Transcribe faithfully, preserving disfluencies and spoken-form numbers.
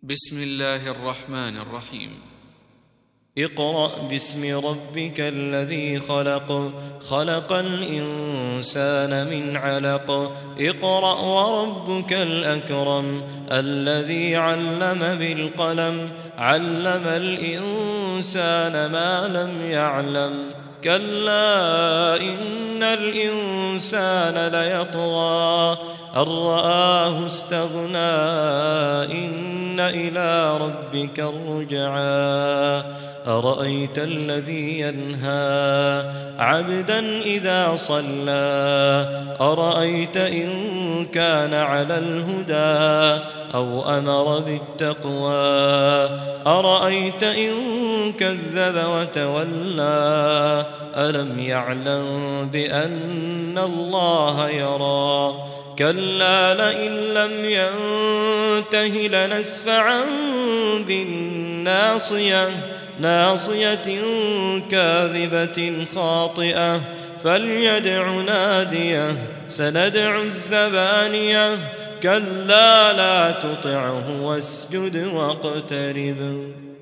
بسم الله الرحمن الرحيم. اقرأ باسم ربك الذي خلق خلق الإنسان من علق اقرأ وربك الأكرم الذي علم بالقلم علم الإنسان ما لم يعلم كلا إن الإنسان ليطغى أن رآه استغنى إن إلى ربك الرجعى أرأيت الذي ينهى عبدا إذا صلى أرأيت إن كان على الهدى أو أمر بالتقوى أرأيت إن كذب وتولى ألم يعلم بأن الله يرى كلا لئن لم ينته لنسفعا بالناصية ناصية كاذبة خاطئة فليدع ناديه سندع الزبانية كلا لا تطعه واسجد واقترب.